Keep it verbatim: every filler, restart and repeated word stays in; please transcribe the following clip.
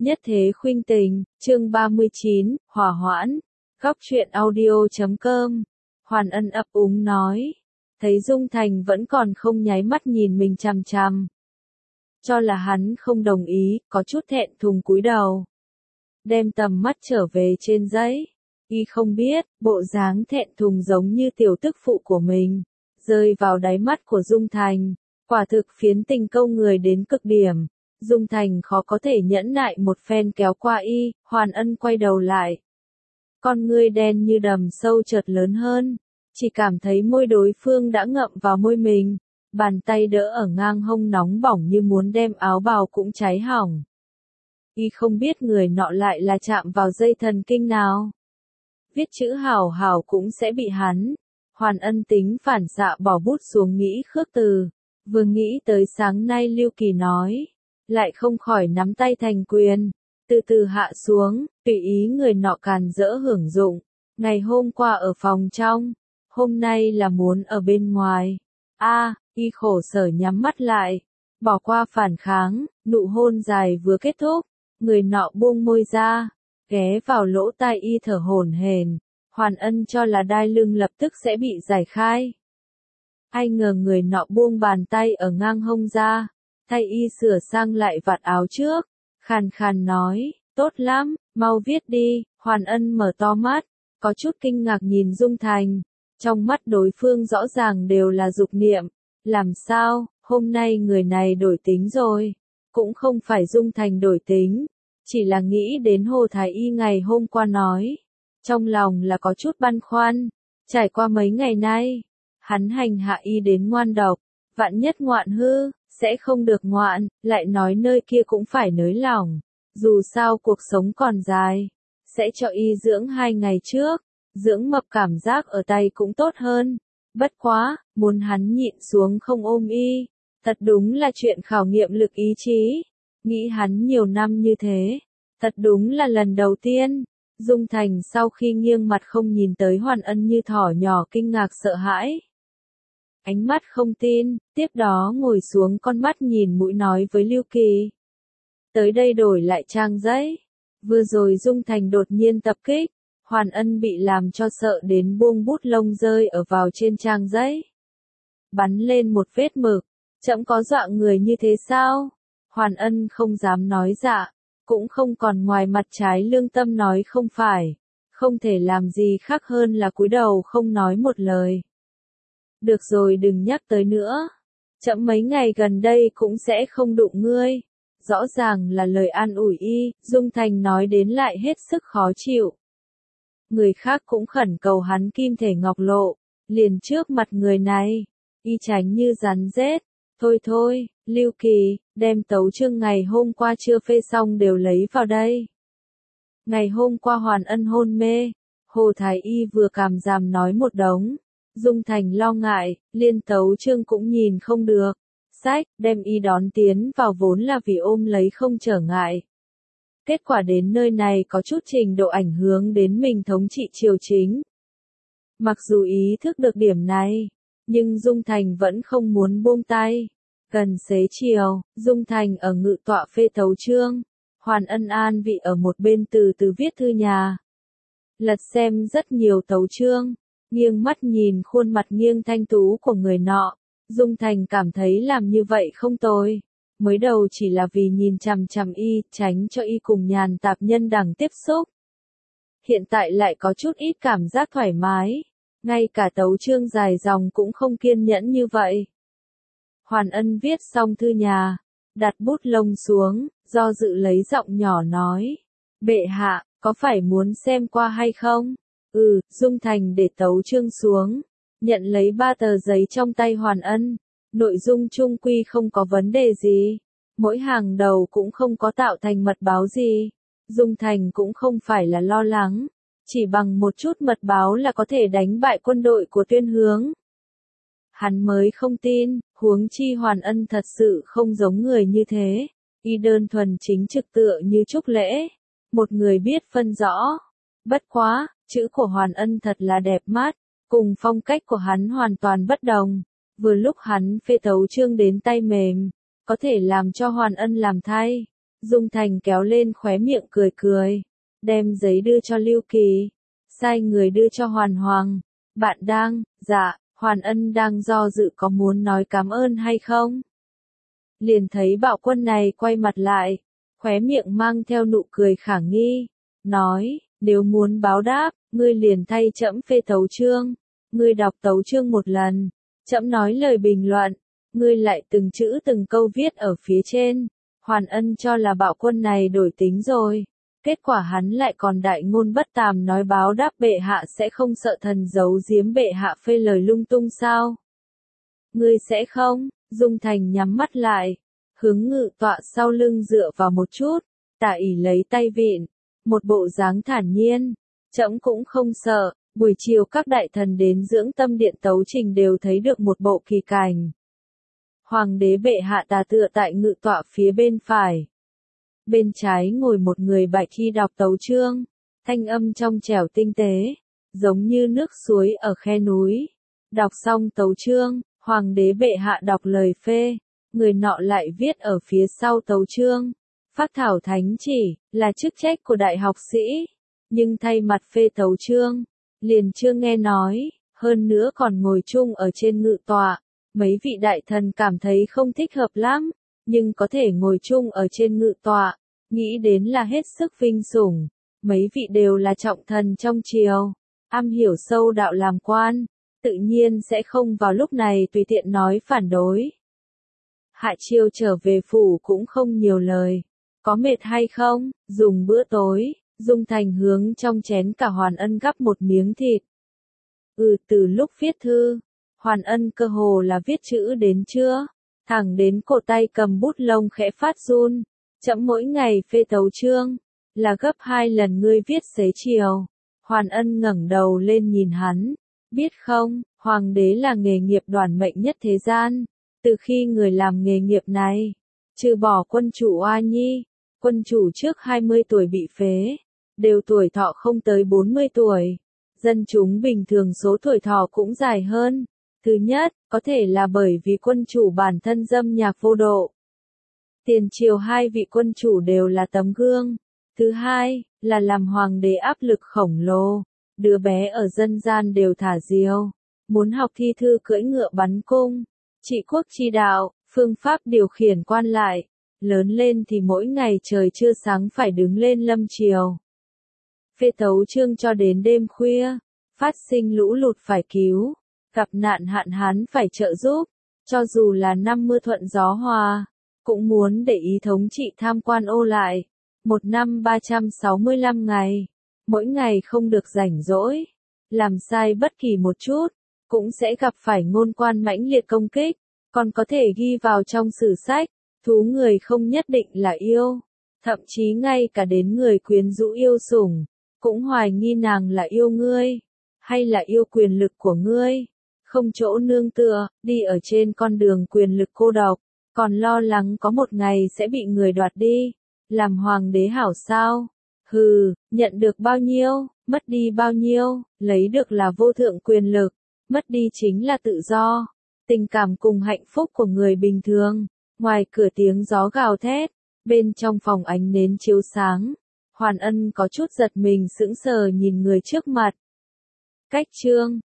Nhất thế khuynh tình, chương ba mươi chín, hỏa hoãn, góc truyện audio chấm com. Hoàn Ân ấp úng nói, thấy Dung Thành vẫn còn không nháy mắt nhìn mình chằm chằm. Cho là hắn không đồng ý, có chút thẹn thùng cúi đầu. Đem tầm mắt trở về trên giấy. Y không biết, bộ dáng thẹn thùng giống như tiểu tức phụ của mình, rơi vào đáy mắt của Dung Thành. Quả thực phiến tình câu người đến cực điểm. Dung Thành khó có thể nhẫn nại một phen kéo qua y, Hoàn Ân quay đầu lại. Con ngươi đen như đầm sâu chợt lớn hơn, chỉ cảm thấy môi đối phương đã ngậm vào môi mình, bàn tay đỡ ở ngang hông nóng bỏng như muốn đem áo bào cũng cháy hỏng. Y không biết người nọ lại là chạm vào dây thần kinh nào. Viết chữ hảo hảo cũng sẽ bị hắn. Hoàn Ân tính phản xạ bỏ bút xuống nghĩ khước từ, vừa nghĩ tới sáng nay Lưu Kỳ nói. Lại không khỏi nắm tay thành quyền, từ từ hạ xuống, tùy ý người nọ càn dỡ hưởng dụng. Ngày hôm qua ở phòng trong, hôm nay là muốn ở bên ngoài. A, à, y khổ sở nhắm mắt lại, bỏ qua phản kháng, nụ hôn dài vừa kết thúc, người nọ buông môi ra, ghé vào lỗ tai y thở hổn hển. Hoàn Ân cho là đai lưng lập tức sẽ bị giải khai. Ai ngờ người nọ buông bàn tay ở ngang hông ra. Thay y sửa sang lại vạt áo trước, khàn khàn nói, tốt lắm, mau viết đi. Hoàn Ân mở to mắt, có chút kinh ngạc nhìn Dung Thành, trong mắt đối phương rõ ràng đều là dục niệm, làm sao, hôm nay người này đổi tính rồi, cũng không phải Dung Thành đổi tính, chỉ là nghĩ đến Hồ Thái Y ngày hôm qua nói, trong lòng là có chút băn khoăn, trải qua mấy ngày nay, hắn hành hạ y đến ngoan độc, vạn nhất ngoạn hư. Sẽ không được ngoạn, lại nói nơi kia cũng phải nới lỏng. Dù sao cuộc sống còn dài, sẽ cho y dưỡng hai ngày trước, dưỡng mập cảm giác ở tay cũng tốt hơn. Bất quá, muốn hắn nhịn xuống không ôm y, thật đúng là chuyện khảo nghiệm lực ý chí. Nghĩ hắn nhiều năm như thế, thật đúng là lần đầu tiên. Dung Thành sau khi nghiêng mặt không nhìn tới Hoàn Ân như thỏ nhỏ kinh ngạc sợ hãi. Ánh mắt không tin, tiếp đó ngồi xuống con mắt nhìn mũi nói với Lưu Kỳ. Tới đây đổi lại trang giấy. Vừa rồi Dung Thành đột nhiên tập kích, Hoàn Ân bị làm cho sợ đến buông bút lông rơi ở vào trên trang giấy. Bắn lên một vết mực, chậm có dọa người như thế sao? Hoàn Ân không dám nói dạ, cũng không còn ngoài mặt trái lương tâm nói không phải, không thể làm gì khác hơn là cúi đầu không nói một lời. Được rồi đừng nhắc tới nữa. Chậm mấy ngày gần đây cũng sẽ không đụng ngươi. Rõ ràng là lời an ủi y, Dung Thành nói đến lại hết sức khó chịu. Người khác cũng khẩn cầu hắn kim thể ngọc lộ, liền trước mặt người này, y tránh như rắn rết. Thôi thôi, Lưu Kỳ, đem tấu chương ngày hôm qua chưa phê xong đều lấy vào đây. Ngày hôm qua Hoàn Ân hôn mê, Hồ Thái Y vừa cảm giảm nói một đống. Dung Thành lo ngại, liên tấu chương cũng nhìn không được. Sách, đem y đón tiến vào vốn là vì ôm lấy không trở ngại. Kết quả đến nơi này có chút trình độ ảnh hưởng đến mình thống trị triều chính. Mặc dù ý thức được điểm này, nhưng Dung Thành vẫn không muốn buông tay. Gần xế chiều, Dung Thành ở ngự tọa phê tấu chương. Hoàn Ân an vị ở một bên từ từ viết thư nhà. Lật xem rất nhiều tấu chương. Nghiêng mắt nhìn khuôn mặt nghiêng thanh tú của người nọ, Dung Thành cảm thấy làm như vậy không tồi. Mới đầu chỉ là vì nhìn chằm chằm y, tránh cho y cùng nhàn tạp nhân đẳng tiếp xúc. Hiện tại lại có chút ít cảm giác thoải mái, ngay cả tấu chương dài dòng cũng không kiên nhẫn như vậy. Hoàn Ân viết xong thư nhà, đặt bút lông xuống, do dự lấy giọng nhỏ nói, bệ hạ, có phải muốn xem qua hay không? Ừ, Dung Thành để tấu chương xuống, nhận lấy ba tờ giấy trong tay Hoàn Ân, nội dung chung quy không có vấn đề gì, mỗi hàng đầu cũng không có tạo thành mật báo gì, Dung Thành cũng không phải là lo lắng, chỉ bằng một chút mật báo là có thể đánh bại quân đội của Tuyên Hướng. Hắn mới không tin, huống chi Hoàn Ân thật sự không giống người như thế, y đơn thuần chính trực tựa như Trúc Lễ, một người biết phân rõ, bất quá. Chữ của Hoàn Ân thật là đẹp mắt, cùng phong cách của hắn hoàn toàn bất đồng. Vừa lúc hắn phê tấu chương đến tay mềm, có thể làm cho Hoàn Ân làm thay. Dung Thành kéo lên khóe miệng cười cười, đem giấy đưa cho Lưu Kỳ, sai người đưa cho Hoàn Hoàng. Bạn đang, dạ, Hoàn Ân đang do dự có muốn nói cảm ơn hay không. Liền thấy bạo quân này quay mặt lại, khóe miệng mang theo nụ cười khả nghi, nói, nếu muốn báo đáp, ngươi liền thay trẫm phê tấu chương, ngươi đọc tấu chương một lần, trẫm nói lời bình luận, ngươi lại từng chữ từng câu viết ở phía trên. Hoàn Ân cho là bạo quân này đổi tính rồi, kết quả hắn lại còn đại ngôn bất tàm nói báo đáp bệ hạ sẽ không sợ thần giấu giếm bệ hạ phê lời lung tung sao. Ngươi sẽ không, Dung Thành nhắm mắt lại, hướng ngự tọa sau lưng dựa vào một chút, Tả ỷ lấy tay vịn, một bộ dáng thản nhiên, trẫm cũng không sợ. Buổi chiều các đại thần đến dưỡng tâm điện tấu trình đều thấy được một bộ kỳ cảnh. Hoàng đế bệ hạ tà tựa tại ngự tọa phía bên phải. Bên trái ngồi một người bạch y đọc tấu chương, thanh âm trong trẻo tinh tế, giống như nước suối ở khe núi. Đọc xong tấu chương, hoàng đế bệ hạ đọc lời phê, người nọ lại viết ở phía sau tấu chương. Phác thảo thánh chỉ, là chức trách của đại học sĩ, nhưng thay mặt phê tấu chương, liền chưa nghe nói, hơn nữa còn ngồi chung ở trên ngự tọa. Mấy vị đại thần cảm thấy không thích hợp lắm, nhưng có thể ngồi chung ở trên ngự tọa, nghĩ đến là hết sức vinh sủng. Mấy vị đều là trọng thần trong triều, am hiểu sâu đạo làm quan, tự nhiên sẽ không vào lúc này tùy tiện nói phản đối. Hạ Chiêu trở về phủ cũng không nhiều lời, có mệt hay không, dùng bữa tối, Dung Thành hướng trong chén cả Hoàn Ân gắp một miếng thịt. Ừ, từ lúc viết thư, Hoàn Ân cơ hồ là viết chữ đến trưa, thẳng đến cổ tay cầm bút lông khẽ phát run. Chậm mỗi ngày phê tấu chương, là gấp hai lần ngươi viết xế chiều. Hoàn Ân ngẩng đầu lên nhìn hắn, biết không, hoàng đế là nghề nghiệp đoản mệnh nhất thế gian. Từ khi người làm nghề nghiệp này, trừ bỏ quân chủ Oa Nhi, quân chủ trước hai mươi tuổi bị phế, đều tuổi thọ không tới bốn mươi tuổi. Dân chúng bình thường số tuổi thọ cũng dài hơn. Thứ nhất, có thể là bởi vì quân chủ bản thân dâm nhạc vô độ. Tiền triều hai vị quân chủ đều là tấm gương. Thứ hai, là làm hoàng đế áp lực khổng lồ. Đứa bé ở dân gian đều thả diều, muốn học thi thư cưỡi ngựa bắn cung, trị quốc chi đạo, phương pháp điều khiển quan lại. Lớn lên thì mỗi ngày trời chưa sáng phải đứng lên lâm triều. Phê tấu chương cho đến đêm khuya, phát sinh lũ lụt phải cứu, gặp nạn hạn hán phải trợ giúp, cho dù là năm mưa thuận gió hòa, cũng muốn để ý thống trị tham quan ô lại. Một năm ba trăm sáu mươi lăm ngày, mỗi ngày không được rảnh rỗi, làm sai bất kỳ một chút, cũng sẽ gặp phải ngôn quan mãnh liệt công kích, còn có thể ghi vào trong sử sách. Thú người không nhất định là yêu, thậm chí ngay cả đến người quyến rũ yêu sủng, cũng hoài nghi nàng là yêu ngươi, hay là yêu quyền lực của ngươi. Không chỗ nương tựa, đi ở trên con đường quyền lực cô độc, còn lo lắng có một ngày sẽ bị người đoạt đi. Làm hoàng đế hảo sao? Hừ, nhận được bao nhiêu, mất đi bao nhiêu, lấy được là vô thượng quyền lực, mất đi chính là tự do, tình cảm cùng hạnh phúc của người bình thường. Ngoài cửa tiếng gió gào thét, bên trong phòng ánh nến chiếu sáng. Hoàn Ân có chút giật mình sững sờ nhìn người trước mặt. Cách chương